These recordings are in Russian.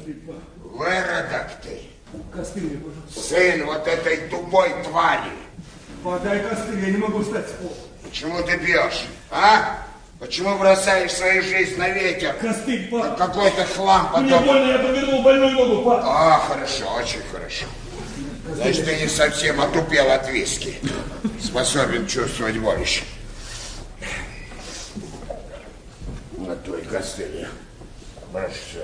Выродок ты. Костыль мне, пожалуйста. Сын вот этой тупой твари. Подай костыль, я не могу встать с пола. Почему ты пьешь, а? Почему бросаешь свою жизнь на ветер? Костыль, пап. Какой-то хлам потом. Мне больно, я повернул больную ногу, пап. А, хорошо, очень хорошо. Значит, ты не совсем отупел от виски. Способен чувствовать боль еще. На твой костыль. Бросай.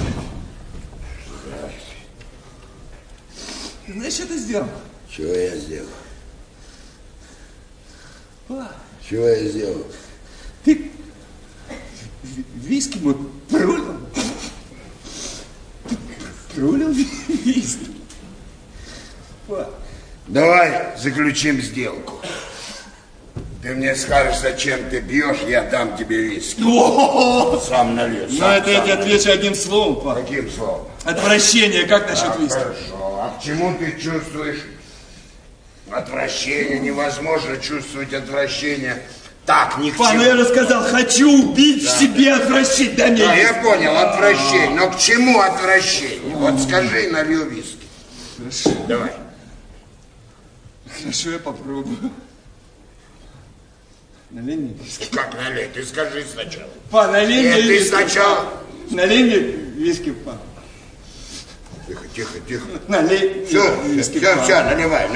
Ты знаешь, что ты сделал? Чего я сделал? Пап. Чего я сделал? Ты виски мой пролил. Ты пролил виски. Пап. Давай заключим сделку. Ты мне скажешь, зачем ты пьешь, я дам тебе виски. Сам налью. На это я тебе отвечу одним словом, пап. Каким словом? Отвращение. Как насчет виски? Хорошо. А к чему ты чувствуешь отвращение? Невозможно чувствовать отвращение. Так, ни к чему. Пап, ну я же сказал, хочу убить в себе отвращение. Дай мне виски. Я понял, отвращение. Но к чему отвращение? Вот скажи, налью виски. Хорошо. Давай. Хорошо, я попробую. Налей мне виски. Как налей? Ты скажи сначала. Па, налей мне ты виски. сначала. Налей мне виски, па. Тихо, тихо, тихо. Налей Все, виски, все, па. все, наливай.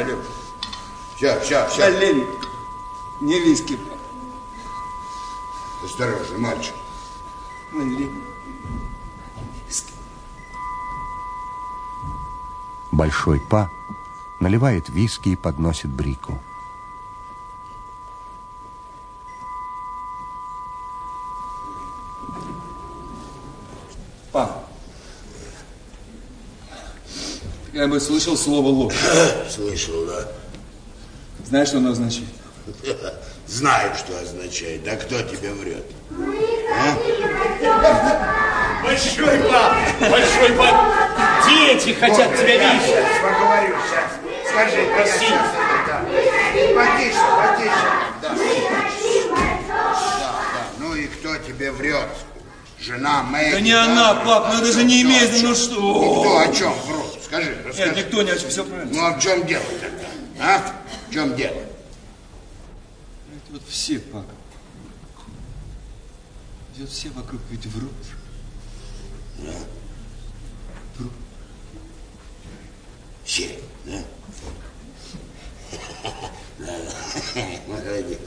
Все. Налей мне виски, па. Осторожно, мальчик. Налей виски. Большой Па наливает виски и подносит Брику. Па, я бы слышал слово ложь. Слышал, да? Знаешь, что оно означает? Знаю, что означает. Да кто тебе врет? Большой пап, дети хотят тебя видеть. Сейчас поговорю, сейчас. Скажи, Прости. Потише. Да. Ну и кто тебе врет? Жена Мэгги? Да не она, пап, ну это же не имеет, ну что? Никто о чем врут? Скажи, расскажи. Нет, никто не о чем, все правильно. Ну а в чем дело тогда? А? В чем дело? Это вот все, пап. Вот все вокруг ведь врут. Да. Врут. Все, да? Да. Молодец.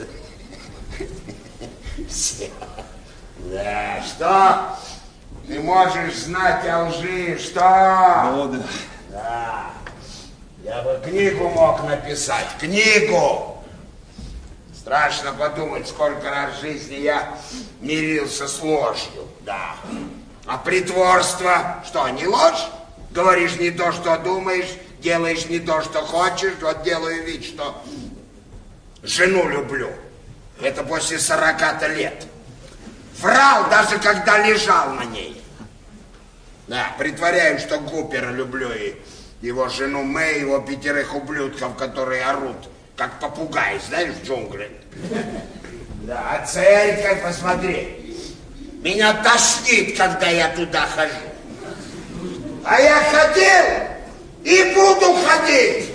Все. Да, что? Ты можешь знать о лжи, что? О, да. Да. Я бы книгу мог написать, книгу. Страшно подумать, сколько раз в жизни я мирился с ложью, да. А притворство, что, не ложь? Говоришь не то, что думаешь, делаешь не то, что хочешь. Вот делаю вид, что жену люблю. Это после 40-то лет. Врал, даже когда лежал на ней. Да, притворяю, что Купера люблю и его жену Мэй, его 5 ублюдков, которые орут, как попугай, знаешь, в джунглях. Да, а церковь, посмотри. Меня тошнит, когда я туда хожу. А я ходил и буду ходить.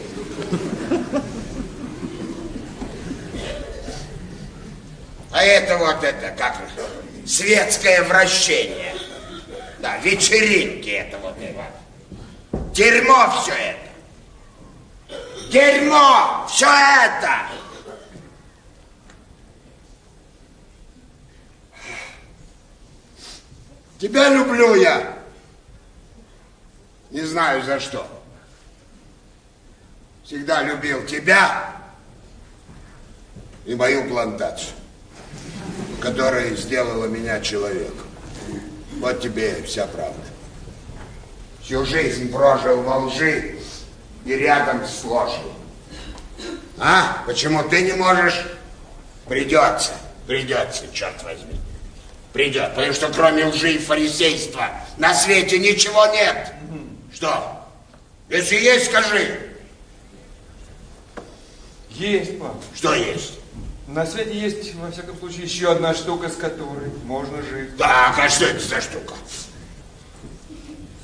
А это вот это, как светское вращение. Да, вечеринки это вот это. Дерьмо все это. Дерьмо все это. Тебя люблю я. Не знаю за что. Всегда любил тебя и мою плантацию, которая сделала меня человеком. Вот тебе вся правда. Всю жизнь прожил во лжи и рядом с ложью. А? Почему ты не можешь? Придется, черт возьми. Придет, потому что кроме лжи и фарисейства на свете ничего нет. Что? Если есть, скажи. Есть, пап. Что есть? На свете есть, во всяком случае, еще одна штука, с которой можно жить. Так, а что это за штука?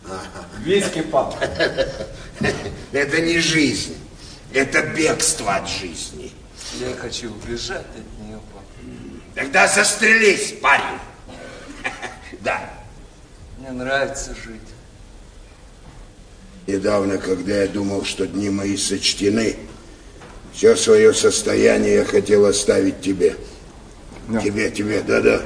Виски, пап. Это не жизнь. Это бегство от жизни. Я хочу убежать от нее, пап. Тогда застрелись, парень. Да. Мне нравится жить. Недавно, когда я думал, что дни мои сочтены, все свое состояние я хотел оставить тебе. Да. Тебе, да-да.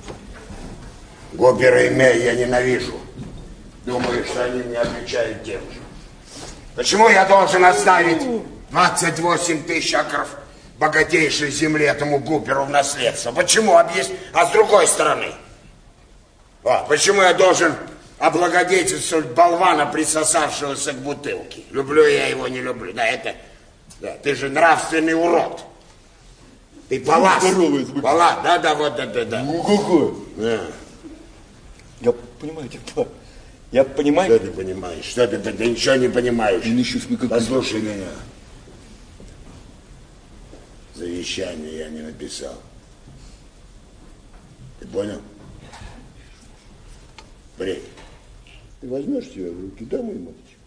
Гопера и Мэй я ненавижу. Думаю, что они мне отвечают тем же. Почему я должен оставить 28 тысяч акров богатейшей земли этому Гуперу в наследство? Почему? Объясни. А с другой стороны, почему я должен облагодетельствовать болвана, присосавшегося к бутылке? Люблю я его, не люблю. Да, ты же нравственный урод. Ты палас. Палас, да. Ну какой? Да. Я понимаю тебя. Я понимаю. Что ты понимаешь? Ты ничего не понимаешь. Послушай меня. Завещание я не написал. Ты понял? Брей. Ты возьмешь себя в руки, да, мой мальчик?